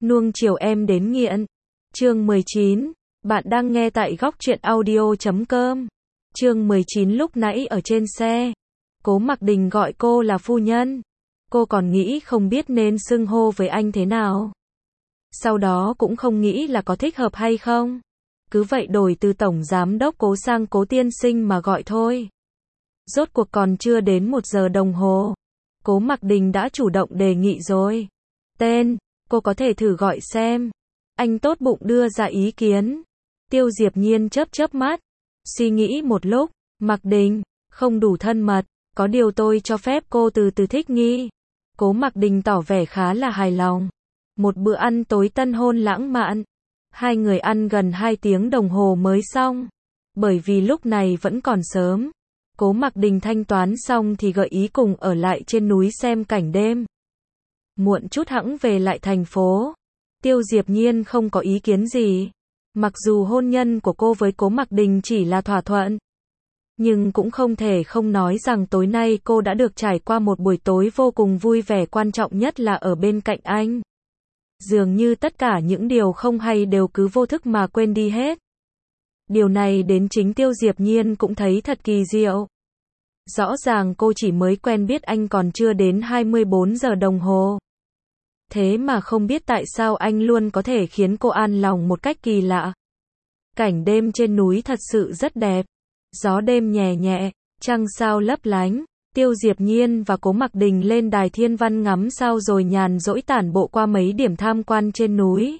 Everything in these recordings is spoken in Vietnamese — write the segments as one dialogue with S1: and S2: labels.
S1: Nuông chiều em đến nghiện. Chương 19. Bạn đang nghe tại góc truyện audio.com. Chương 19. Lúc nãy ở trên xe, Cố Mặc Đình gọi cô là phu nhân. Cô còn nghĩ không biết nên xưng hô với anh thế nào. Sau đó cũng không nghĩ là có thích hợp hay không. Cứ vậy đổi từ tổng giám đốc Cố sang Cố tiên sinh mà gọi thôi. Rốt cuộc còn chưa đến 1 giờ đồng hồ, Cố Mặc Đình đã chủ động đề nghị rồi. Tên, cô có thể thử gọi xem. Anh tốt bụng đưa ra ý kiến. Tiêu Diệp Nhiên chớp chớp mắt, suy nghĩ một lúc. Mặc Đình, không đủ thân mật, có điều tôi cho phép cô từ từ thích nghi. Cố Mặc Đình tỏ vẻ khá là hài lòng. Một bữa ăn tối tân hôn lãng mạn. Hai người ăn gần 2 tiếng đồng hồ mới xong. Bởi vì lúc này vẫn còn sớm, Cố Mặc Đình thanh toán xong thì gợi ý cùng ở lại trên núi xem cảnh đêm. Muộn chút hẵng về lại thành phố. Tiêu Diệp Nhiên không có ý kiến gì. Mặc dù hôn nhân của cô với Cố Mặc Đình chỉ là thỏa thuận, nhưng cũng không thể không nói rằng tối nay cô đã được trải qua một buổi tối vô cùng vui vẻ, quan trọng nhất là ở bên cạnh anh. Dường như tất cả những điều không hay đều cứ vô thức mà quên đi hết. Điều này đến chính Tiêu Diệp Nhiên cũng thấy thật kỳ diệu. Rõ ràng cô chỉ mới quen biết anh còn chưa đến 24 giờ đồng hồ. Thế mà không biết tại sao anh luôn có thể khiến cô an lòng một cách kỳ lạ. Cảnh đêm trên núi thật sự rất đẹp. Gió đêm nhẹ nhẹ, trăng sao lấp lánh. Tiêu Diệp Nhiên và Cố Mặc Đình lên đài thiên văn ngắm sao rồi nhàn rỗi tản bộ qua mấy điểm tham quan trên núi.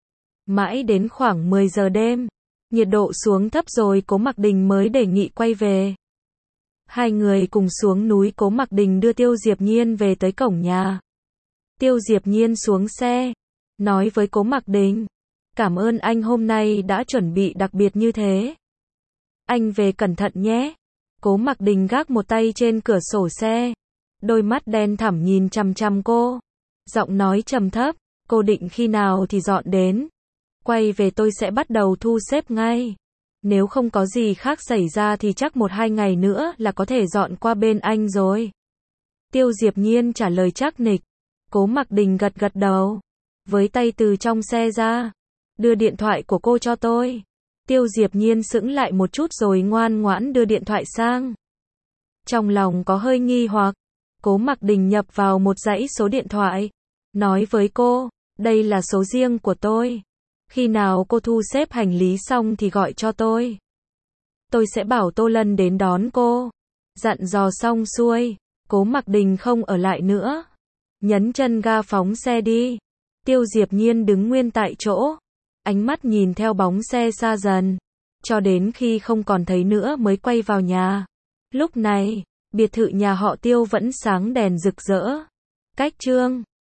S1: Mãi đến khoảng 10 giờ đêm, nhiệt độ xuống thấp rồi Cố Mặc Đình mới đề nghị quay về. Hai người cùng xuống núi, Cố Mặc Đình đưa Tiêu Diệp Nhiên về tới cổng nhà. Tiêu Diệp Nhiên xuống xe, nói với Cố Mặc Đình, cảm ơn anh hôm nay đã chuẩn bị đặc biệt như thế. Anh về cẩn thận nhé. Cố Mặc Đình gác một tay trên cửa sổ xe, đôi mắt đen thẳm nhìn chằm chằm cô. Giọng nói trầm thấp, cô định khi nào thì dọn đến? Quay về tôi sẽ bắt đầu thu xếp ngay. Nếu không có gì khác xảy ra thì chắc 1-2 ngày nữa là có thể dọn qua bên anh rồi. Tiêu Diệp Nhiên trả lời chắc nịch. Cố Mặc Đình gật gật đầu, với tay từ trong xe ra, đưa điện thoại của cô cho tôi. Tiêu Diệp Nhiên sững lại một chút rồi ngoan ngoãn đưa điện thoại sang. Trong lòng có hơi nghi hoặc, Cố Mặc Đình nhập vào một dãy số điện thoại, nói với cô, đây là số riêng của tôi. Khi nào cô thu xếp hành lý xong thì gọi cho tôi. Tôi sẽ bảo Tô Lân đến đón cô. Dặn dò xong xuôi, Cố Mặc Đình không ở lại nữa, nhấn chân ga phóng xe đi. Tiêu Diệp Nhiên đứng nguyên tại chỗ, ánh mắt nhìn theo bóng xe xa dần, cho đến khi không còn thấy nữa mới quay vào nhà. Lúc này, biệt thự nhà họ Tiêu vẫn sáng đèn rực rỡ. Cách chương